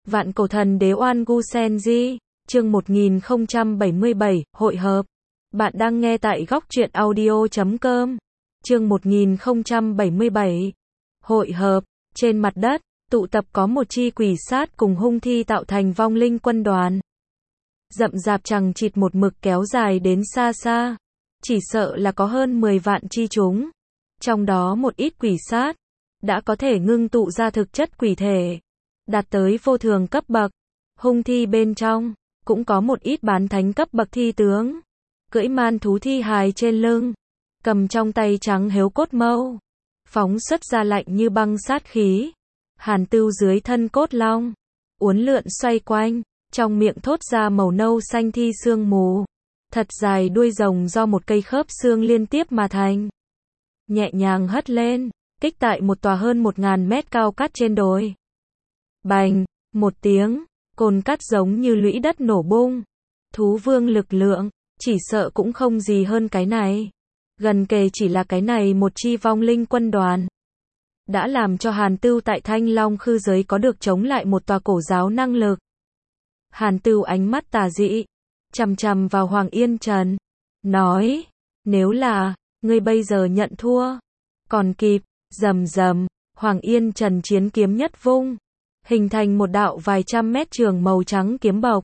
Vạn cổ thần đế Oan Gu Senji, chương 1077, hội hợp. Bạn đang nghe tại góc truyện audio.com. Chương 1077, hội hợp. Trên mặt đất, tụ tập có một chi quỷ sát cùng hung thi tạo thành vong linh quân đoàn. Rậm rạp chằng chịt một mực kéo dài đến xa xa. Chỉ sợ là có hơn 10 vạn chi chúng. Trong đó một ít quỷ sát, đã có thể ngưng tụ ra thực chất quỷ thể, đạt tới vô thường cấp bậc. Hung thi bên trong, cũng có một ít bán thánh cấp bậc thi tướng, cưỡi man thú thi hài trên lưng, cầm trong tay trắng hếu cốt mâu, phóng xuất ra lạnh như băng sát khí. Hàn Tưu dưới thân cốt long, uốn lượn xoay quanh, trong miệng thốt ra màu nâu xanh thi sương mù, thật dài đuôi rồng do một cây khớp xương liên tiếp mà thành, nhẹ nhàng hất lên, kích tại một tòa hơn 1000 mét cao cát trên đồi. Bành, một tiếng, cồn cát giống như lũy đất nổ bung. Thú vương lực lượng, chỉ sợ cũng không gì hơn cái này. Gần kề chỉ là cái này một chi vong linh quân đoàn, đã làm cho Hàn Tưu tại Thanh Long khư giới có được chống lại một tòa cổ giáo năng lực. Hàn Tưu ánh mắt tà dị, chằm chằm vào Hoàng Yên Trần, nói, nếu là, ngươi bây giờ nhận thua, còn kịp. Rầm rầm, Hoàng Yên Trần chiến kiếm nhất vung, hình thành một đạo vài trăm mét trường màu trắng kiếm bộc,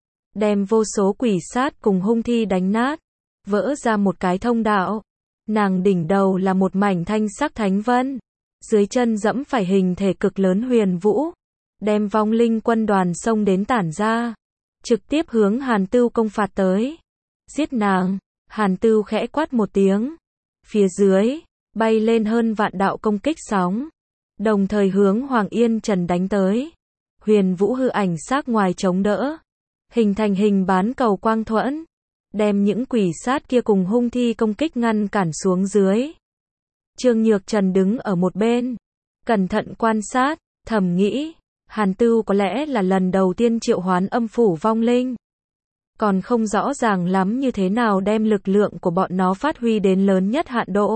đem vô số quỷ sát cùng hung thi đánh nát, vỡ ra một cái thông đạo. Nàng đỉnh đầu là một mảnh thanh sắc thánh vân, dưới chân dẫm phải hình thể cực lớn huyền vũ, đem vong linh quân đoàn xông đến tản ra, trực tiếp hướng Hàn Tưu công phạt tới. Giết nàng! Hàn Tưu khẽ quát một tiếng, phía dưới bay lên hơn vạn đạo công kích sóng, đồng thời hướng Hoàng Yên Trần đánh tới. Huyền vũ hư ảnh sắc ngoài chống đỡ, hình thành hình bán cầu quang thuẫn, đem những quỷ sát kia cùng hung thi công kích ngăn cản xuống dưới. Trương Nhược Trần đứng ở một bên, cẩn thận quan sát, thầm nghĩ, Hàn Tưu có lẽ là lần đầu tiên triệu hoán âm phủ vong linh, còn không rõ ràng lắm như thế nào đem lực lượng của bọn nó phát huy đến lớn nhất hạn độ.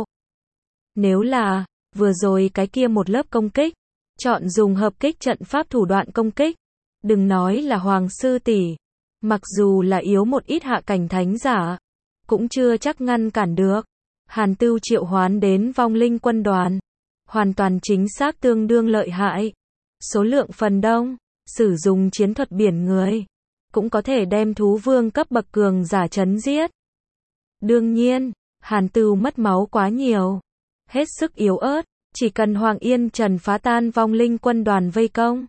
Nếu là, vừa rồi cái kia một lớp công kích, chọn dùng hợp kích trận pháp thủ đoạn công kích, đừng nói là Hoàng sư tỷ, mặc dù là yếu một ít hạ cảnh thánh giả, cũng chưa chắc ngăn cản được. Hàn Tưu triệu hoán đến vong linh quân đoàn, hoàn toàn chính xác tương đương lợi hại. Số lượng phần đông, sử dụng chiến thuật biển người, cũng có thể đem thú vương cấp bậc cường giả chấn giết. Đương nhiên, Hàn Tưu mất máu quá nhiều, hết sức yếu ớt, chỉ cần Hoàng Yên Trần phá tan vong linh quân đoàn vây công,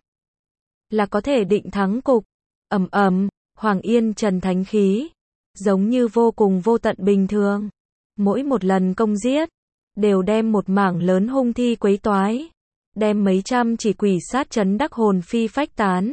là có thể định thắng cục. Ầm ầm, Hoàng Yên Trần thánh khí, giống như vô cùng vô tận bình thường. Mỗi một lần công giết, đều đem một mảng lớn hung thi quấy toái, đem mấy trăm chỉ quỷ sát chấn đắc hồn phi phách tán.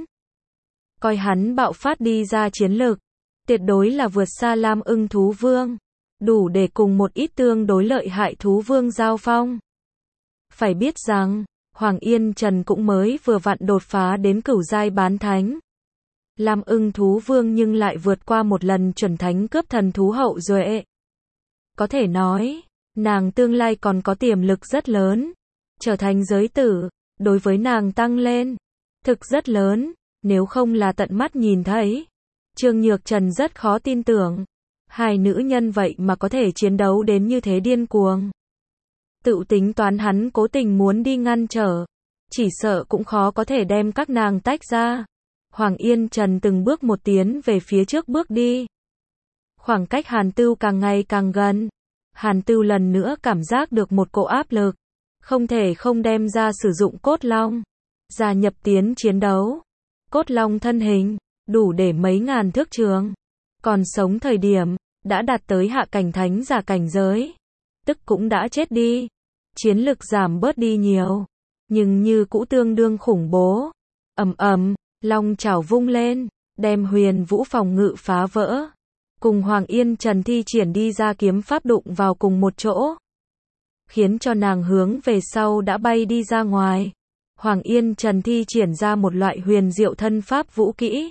Coi hắn bạo phát đi ra chiến lực, tuyệt đối là vượt xa Lam Ưng thú vương, đủ để cùng một ít tương đối lợi hại thú vương giao phong. Phải biết rằng, Hoàng Yên Trần cũng mới vừa vặn đột phá đến cửu giai bán thánh. Lam Ưng thú vương nhưng lại vượt qua một lần chuẩn thánh cướp thần thú hậu duệ. Có thể nói, nàng tương lai còn có tiềm lực rất lớn, trở thành giới tử, đối với nàng tăng lên, thực rất lớn, nếu không là tận mắt nhìn thấy. Trương Nhược Trần rất khó tin tưởng, hai nữ nhân vậy mà có thể chiến đấu đến như thế điên cuồng. Tự tính toán hắn cố tình muốn đi ngăn trở, chỉ sợ cũng khó có thể đem các nàng tách ra. Hoàng Yên Trần từng bước một tiến về phía trước bước đi. Khoảng cách Hàn Tưu càng ngày càng gần. Hàn Tưu lần nữa cảm giác được một cỗ áp lực, không thể không đem ra sử dụng cốt long, gia nhập tiến chiến đấu. Cốt long thân hình, đủ để mấy ngàn thước trường, còn sống thời điểm, đã đạt tới hạ cảnh thánh giả cảnh giới, tức cũng đã chết đi. Chiến lực giảm bớt đi nhiều, nhưng như cũ tương đương khủng bố. Ầm ầm, long chảo vung lên, đem huyền vũ phòng ngự phá vỡ, cùng Hoàng Yên Trần thi triển đi ra kiếm pháp đụng vào cùng một chỗ, khiến cho nàng hướng về sau đã bay đi ra ngoài. Hoàng Yên Trần thi triển ra một loại huyền diệu thân pháp vũ kỹ,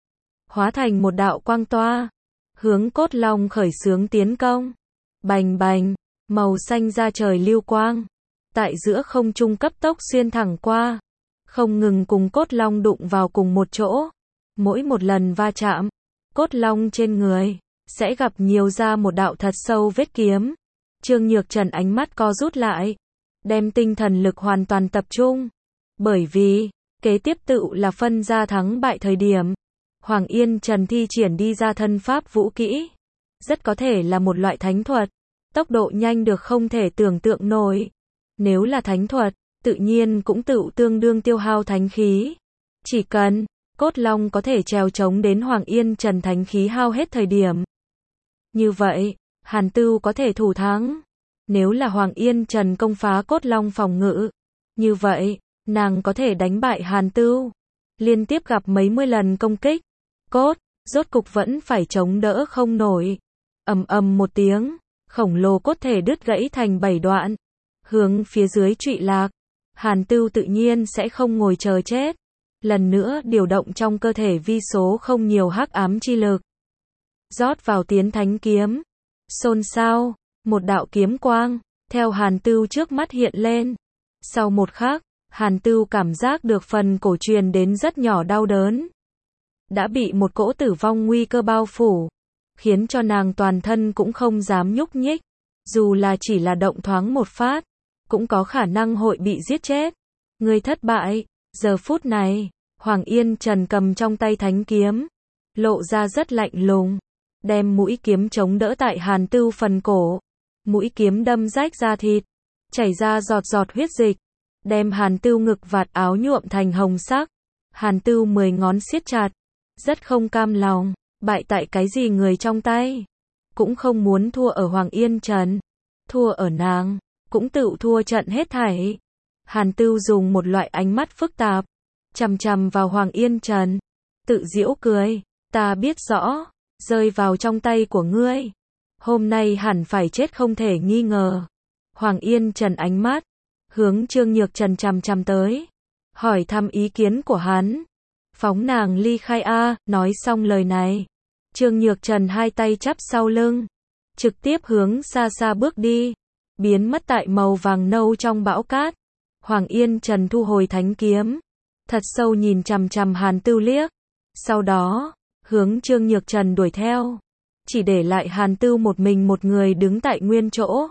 hóa thành một đạo quang toa, hướng cốt long khởi xướng tiến công. Bành bành, màu xanh ra trời lưu quang, tại giữa không trung cấp tốc xuyên thẳng qua, không ngừng cùng cốt long đụng vào cùng một chỗ. Mỗi một lần va chạm, cốt long trên người sẽ gặp nhiều ra một đạo thật sâu vết kiếm. Trương Nhược Trần ánh mắt co rút lại, đem tinh thần lực hoàn toàn tập trung. Bởi vì, kế tiếp tự là phân ra thắng bại thời điểm. Hoàng Yên Trần thi triển đi ra thân pháp vũ kỹ. Rất có thể là một loại thánh thuật. Tốc độ nhanh được không thể tưởng tượng nổi. Nếu là thánh thuật, tự nhiên cũng tự tương đương tiêu hao thánh khí. Chỉ cần, cốt long có thể trèo chống đến Hoàng Yên Trần thánh khí hao hết thời điểm. Như vậy, Hàn Tưu có thể thủ thắng. Nếu là Hoàng Yên Trần công phá cốt long phòng ngự. Như vậy, nàng có thể đánh bại Hàn Tưu. Liên tiếp gặp mấy mươi lần công kích. Cốt, rốt cục vẫn phải chống đỡ không nổi. Ầm ầm một tiếng, khổng lồ cốt thể đứt gãy thành 7 đoạn. Hướng phía dưới trụy lạc. Hàn Tưu tự nhiên sẽ không ngồi chờ chết. Lần nữa điều động trong cơ thể vi số không nhiều hắc ám chi lực. Rót vào tiến thánh kiếm. Xôn xao, một đạo kiếm quang, theo Hàn Tưu trước mắt hiện lên. Sau một khắc, Hàn Tưu cảm giác được phần cổ truyền đến rất nhỏ đau đớn. Đã bị một cỗ tử vong nguy cơ bao phủ, khiến cho nàng toàn thân cũng không dám nhúc nhích. Dù là chỉ là động thoáng một phát, cũng có khả năng hội bị giết chết. Ngươi thất bại. Giờ phút này, Hoàng Yên Trần cầm trong tay thánh kiếm, lộ ra rất lạnh lùng, đem mũi kiếm chống đỡ tại Hàn Tưu phần cổ. Mũi kiếm đâm rách da thịt, chảy ra giọt giọt huyết dịch, đem Hàn Tưu ngực vạt áo nhuộm thành hồng sắc. Hàn Tưu 10 ngón siết chặt, rất không cam lòng, bại tại cái gì người trong tay. Cũng không muốn thua ở Hoàng Yên Trần, thua ở nàng, cũng tự thua trận hết thảy. Hàn Tưu dùng một loại ánh mắt phức tạp, chằm chằm vào Hoàng Yên Trần, tự giễu cười, ta biết rõ, rơi vào trong tay của ngươi, hôm nay hẳn phải chết không thể nghi ngờ. Hoàng Yên Trần ánh mắt hướng Trương Nhược Trần chằm chằm tới, hỏi thăm ý kiến của hắn. Phóng nàng ly khai a. Nói xong lời này, Trương Nhược Trần hai tay chắp sau lưng, trực tiếp hướng xa xa bước đi, biến mất tại màu vàng nâu trong bão cát. Hoàng Yên Trần thu hồi thánh kiếm, thật sâu nhìn chằm chằm Hàn Tưu liếc, sau đó hướng Trương Nhược Trần đuổi theo, chỉ để lại Hàn Tưu một mình một người đứng tại nguyên chỗ.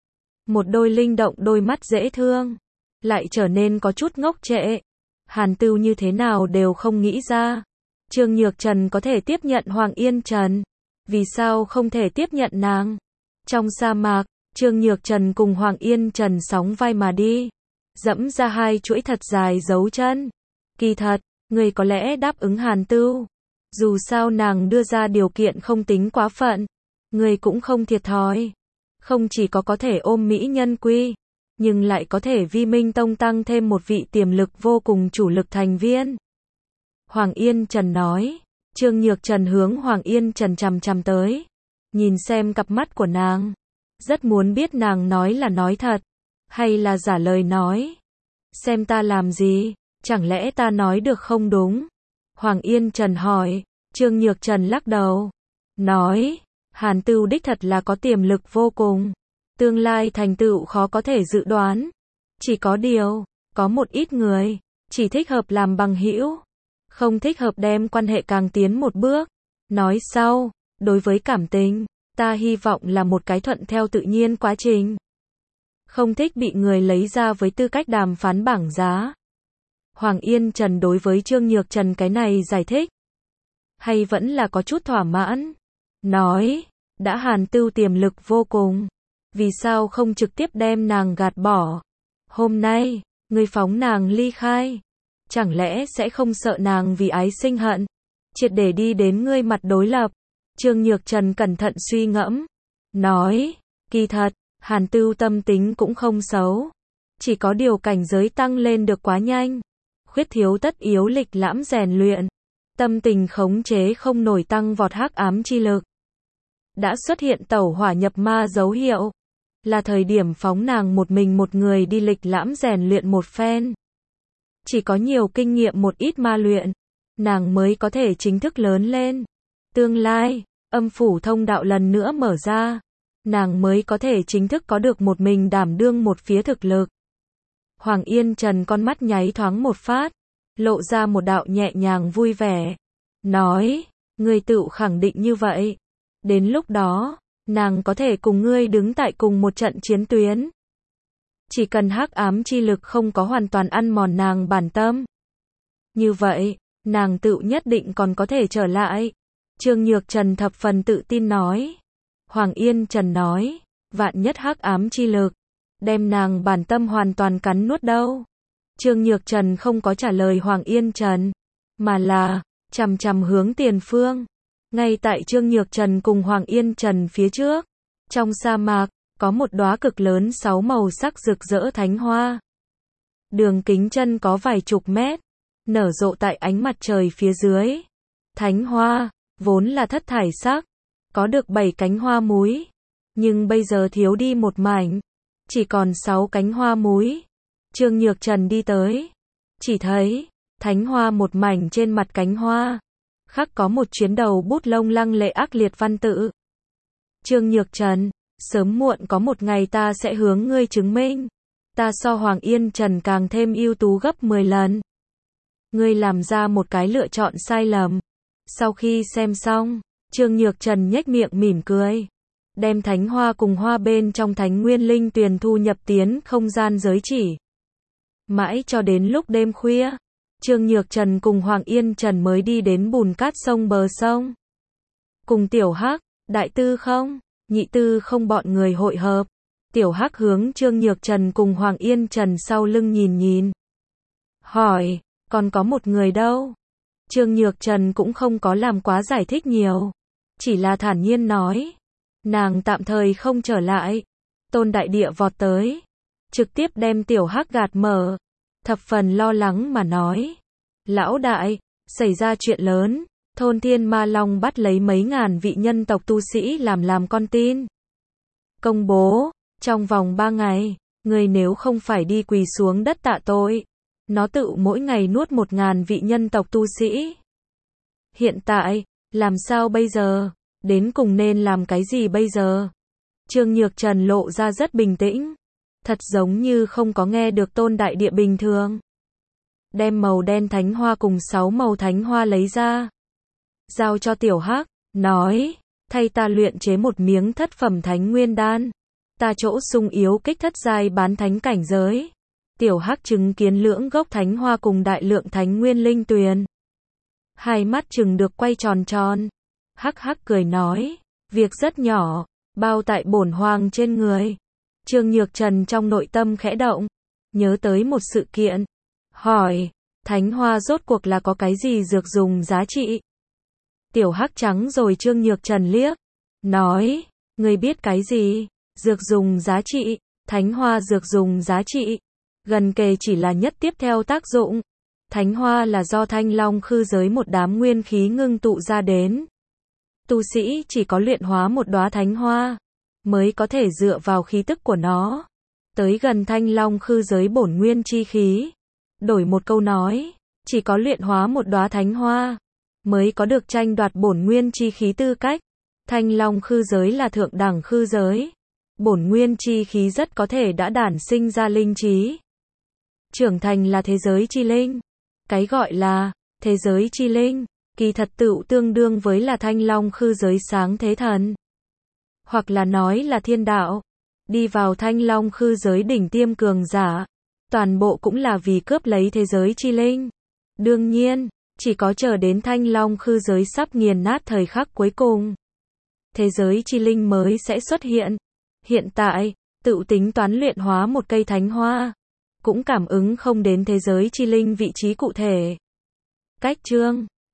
Một đôi linh động đôi mắt dễ thương, lại trở nên có chút ngốc trệ. Hàn Tưu như thế nào đều không nghĩ ra, Trương Nhược Trần có thể tiếp nhận Hoàng Yên Trần, vì sao không thể tiếp nhận nàng? Trong sa mạc, Trương Nhược Trần cùng Hoàng Yên Trần sóng vai mà đi, dẫm ra hai chuỗi thật dài dấu chân. Kỳ thật, người có lẽ đáp ứng Hàn Tưu, dù sao nàng đưa ra điều kiện không tính quá phận, người cũng không thiệt thòi. Không chỉ có thể ôm mỹ nhân quy, nhưng lại có thể vi Minh Tông tăng thêm một vị tiềm lực vô cùng chủ lực thành viên. Hoàng Yên Trần nói. Trương Nhược Trần hướng Hoàng Yên Trần chằm chằm tới, nhìn xem cặp mắt của nàng, rất muốn biết nàng nói là nói thật, hay là giả lời nói. Xem ta làm gì, chẳng lẽ ta nói được không đúng? Hoàng Yên Trần hỏi. Trương Nhược Trần lắc đầu, nói, Hàn Tưu đích thật là có tiềm lực vô cùng, tương lai thành tựu khó có thể dự đoán. Chỉ có điều, có một ít người chỉ thích hợp làm bằng hữu, không thích hợp đem quan hệ càng tiến một bước. Nói sau, đối với cảm tình, ta hy vọng là một cái thuận theo tự nhiên quá trình, không thích bị người lấy ra với tư cách đàm phán bảng giá. Hoàng Yên Trần đối với Trương Nhược Trần cái này giải thích, hay vẫn là có chút thỏa mãn, nói, đã Hàn Tưu tiềm lực vô cùng, vì sao không trực tiếp đem nàng gạt bỏ? Hôm nay, ngươi phóng nàng ly khai, chẳng lẽ sẽ không sợ nàng vì ái sinh hận, triệt để đi đến ngươi mặt đối lập? Trương Nhược Trần cẩn thận suy ngẫm, nói, kỳ thật, Hàn Tưu tâm tính cũng không xấu, chỉ có điều cảnh giới tăng lên được quá nhanh, khuyết thiếu tất yếu lịch lãm rèn luyện, tâm tình khống chế không nổi tăng vọt hắc ám chi lực. Đã xuất hiện tẩu hỏa nhập ma dấu hiệu, là thời điểm phóng nàng một mình một người đi lịch lãm rèn luyện một phen. Chỉ có nhiều kinh nghiệm một ít ma luyện, nàng mới có thể chính thức lớn lên. Tương lai, âm phủ thông đạo lần nữa mở ra, nàng mới có thể chính thức có được một mình đảm đương một phía thực lực. Hoàng Yên Trần con mắt nháy thoáng một phát, lộ ra một đạo nhẹ nhàng vui vẻ. Nói, ngươi tự khẳng định như vậy. Đến lúc đó, nàng có thể cùng ngươi đứng tại cùng một trận chiến tuyến. Chỉ cần hắc ám chi lực không có hoàn toàn ăn mòn nàng bản tâm. Như vậy, nàng tự nhất định còn có thể trở lại. Trương Nhược Trần thập phần tự tin nói. Hoàng Yên Trần nói, vạn nhất hắc ám chi lực, đem nàng bản tâm hoàn toàn cắn nuốt đâu. Trương Nhược Trần không có trả lời Hoàng Yên Trần, mà là, chằm chằm hướng tiền phương. Ngay tại Trương Nhược Trần cùng Hoàng Yên Trần phía trước, trong sa mạc, có một đóa cực lớn 6 màu sắc rực rỡ thánh hoa. Đường kính chân có vài chục mét, nở rộ tại ánh mặt trời phía dưới. Thánh hoa, vốn là thất thải sắc, có được 7 cánh hoa múi, nhưng bây giờ thiếu đi một mảnh, chỉ còn 6 cánh hoa múi. Trương Nhược Trần đi tới, chỉ thấy, thánh hoa một mảnh trên mặt cánh hoa, khắc có một chuyến đầu bút lông lăng lệ ác liệt văn tự. Trương Nhược Trần, sớm muộn có một ngày ta sẽ hướng ngươi chứng minh, ta so Hoàng Yên Trần càng thêm ưu tú gấp 10 lần. Ngươi làm ra một cái lựa chọn sai lầm. Sau khi xem xong, Trương Nhược Trần nhếch miệng mỉm cười, đem thánh hoa cùng hoa bên trong thánh nguyên linh tuyền thu nhập tiến không gian giới chỉ. Mãi cho đến lúc đêm khuya, Trương Nhược Trần cùng Hoàng Yên Trần mới đi đến bùn cát sông bờ sông. Cùng Tiểu Hắc, Đại Tư không, Nhị Tư không bọn người hội hợp. Tiểu Hắc hướng Trương Nhược Trần cùng Hoàng Yên Trần sau lưng nhìn nhìn. Hỏi, còn có một người đâu? Trương Nhược Trần cũng không có làm quá giải thích nhiều, chỉ là thản nhiên nói, nàng tạm thời không trở lại. Tôn Đại Địa vọt tới, trực tiếp đem Tiểu Hắc gạt mở, thập phần lo lắng mà nói, lão đại, xảy ra chuyện lớn, thôn Thiên Ma Long bắt lấy mấy ngàn vị nhân tộc tu sĩ làm con tin. Công bố, trong vòng 3 ngày, người nếu không phải đi quỳ xuống đất tạ tội, nó tự mỗi ngày nuốt 1000 vị nhân tộc tu sĩ. Hiện tại, làm sao bây giờ? Đến cùng nên làm cái gì bây giờ? Trương Nhược Trần lộ ra rất bình tĩnh, thật giống như không có nghe được Tôn Đại Địa bình thường. Đem màu đen thánh hoa cùng 6 màu thánh hoa lấy ra, giao cho Tiểu Hắc, nói, thay ta luyện chế một miếng thất phẩm thánh nguyên đan. Ta chỗ sung yếu kích thất giai bán thánh cảnh giới. Tiểu Hắc chứng kiến lưỡng gốc thánh hoa cùng đại lượng thánh nguyên linh tuyền. Hai mắt trừng được quay tròn tròn. Hắc hắc cười nói, việc rất nhỏ, bao tại bổn hoàng trên người. Trương Nhược Trần trong nội tâm khẽ động, nhớ tới một sự kiện. Hỏi, thánh hoa rốt cuộc là có cái gì dược dùng giá trị? Tiểu Hắc trắng rồi Trương Nhược Trần liếc, nói, ngươi biết cái gì? Dược dùng giá trị, thánh hoa dược dùng giá trị, gần kề chỉ là nhất tiếp theo tác dụng. Thánh hoa là do Thanh Long khư giới một đám nguyên khí ngưng tụ ra đến. Tu sĩ chỉ có luyện hóa một đóa thánh hoa, mới có thể dựa vào khí tức của nó, tới gần Thanh Long khư giới bổn nguyên chi khí. Đổi một câu nói, chỉ có luyện hóa một đóa thánh hoa, mới có được tranh đoạt bổn nguyên chi khí tư cách. Thanh Long khư giới là thượng đẳng khư giới. Bổn nguyên chi khí rất có thể đã đản sinh ra linh trí. Trưởng thành là thế giới chi linh. Cái gọi là thế giới chi linh, kỳ thật tựu tương đương với là Thanh Long khư giới sáng thế thần. Hoặc là nói là thiên đạo. Đi vào Thanh Long khư giới đỉnh tiêm cường giả, toàn bộ cũng là vì cướp lấy thế giới chi linh. Đương nhiên, chỉ có chờ đến Thanh Long khư giới sắp nghiền nát thời khắc cuối cùng, thế giới chi linh mới sẽ xuất hiện. Hiện tại, tự tính toán luyện hóa một cây thánh hoa, cũng cảm ứng không đến thế giới chi linh vị trí cụ thể. Cách chương